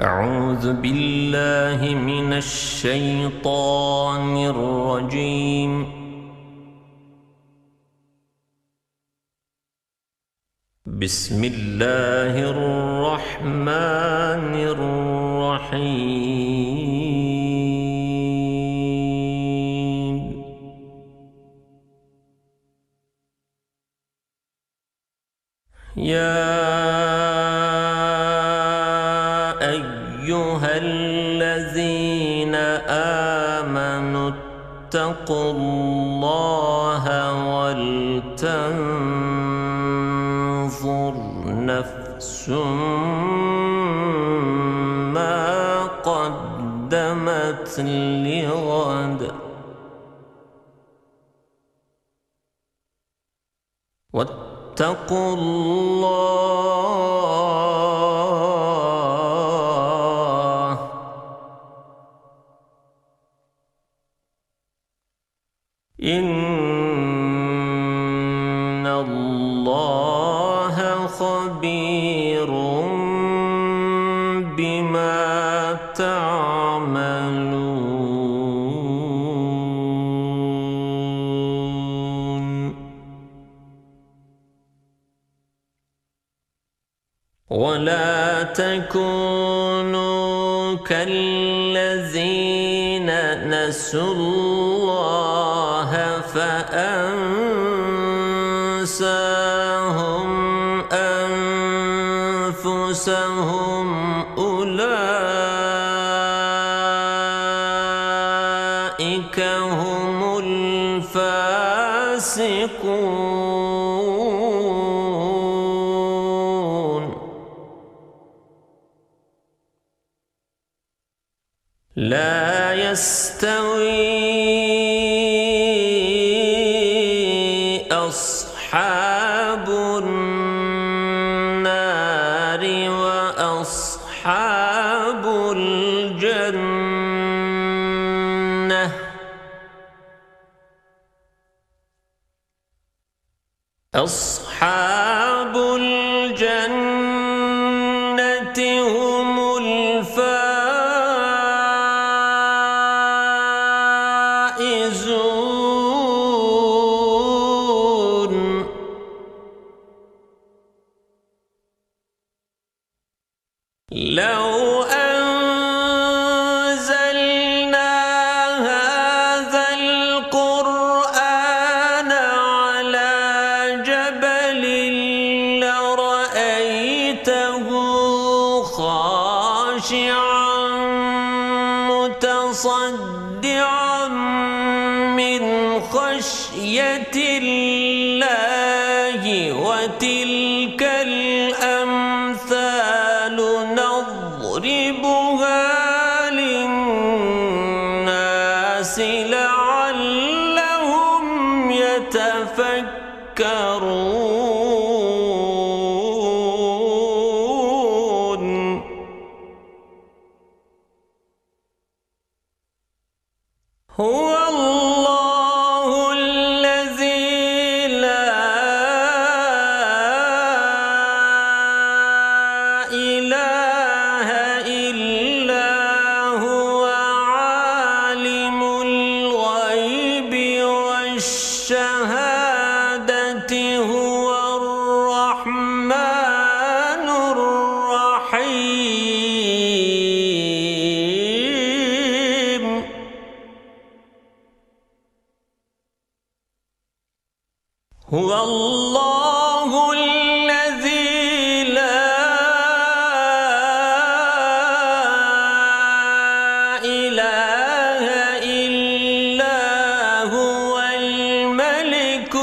أعوذ بالله من الشيطان الرجيم. بسم الله الرحمن الرحيم. يا أيها الذين آمنوا اتقوا الله ولتنظر نفس ما قدمت لغد واتقوا الله إن الله خبير بما تعملون. ولا تكونوا كالذين نسوا الله فأنساهم أنفسهم أولئك هم الفاسقون. لا يستوي أصحاب النار وأصحاب الجنة. أصحاب الجنة هم الفائزون. لو أنزلنا هذا القرآن على جبل لرأيته خاشعا متصدعا من خشية الله. وتلك الأمثال نضربها للناس لعلهم يتفكرون. هو الله الذي لا إله إلا هو عالم الغيب والشهادة هو الرحمن الرحيم. هو الله الذي لا إله إلا هو الملك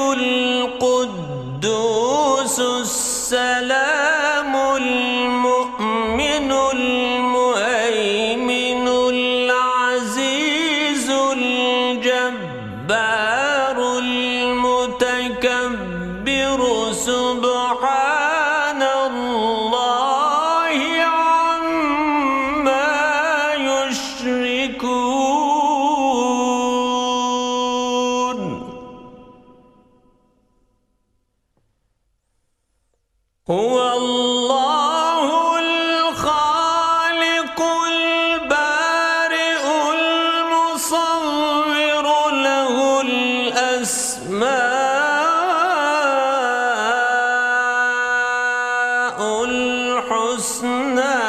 القدوس السلام المؤمن المهيمن العزيز الجبار المتكبر. سبحان الله عما يشركون. هو الله الخالق الحسنى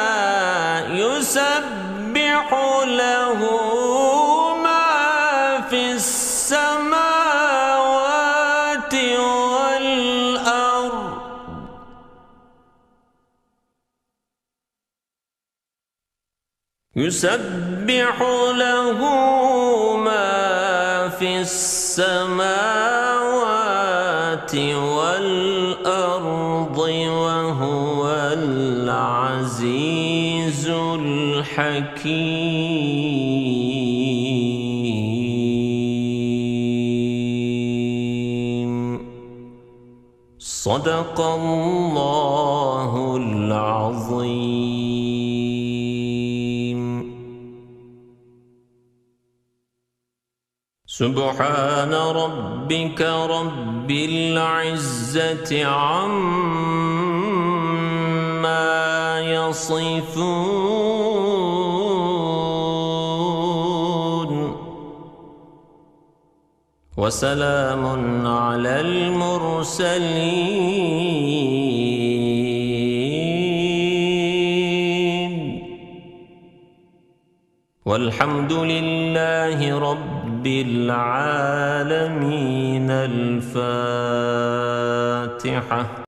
يسبح له ما في السماوات والأرض يسبح له ما في السماوات والأرض وهو العزيز الحكيم. صدق الله العظيم. سبحان ربك رب العزة عما يصفون وسلام على المرسلين والحمد لله رب العالمين. الفاتحة.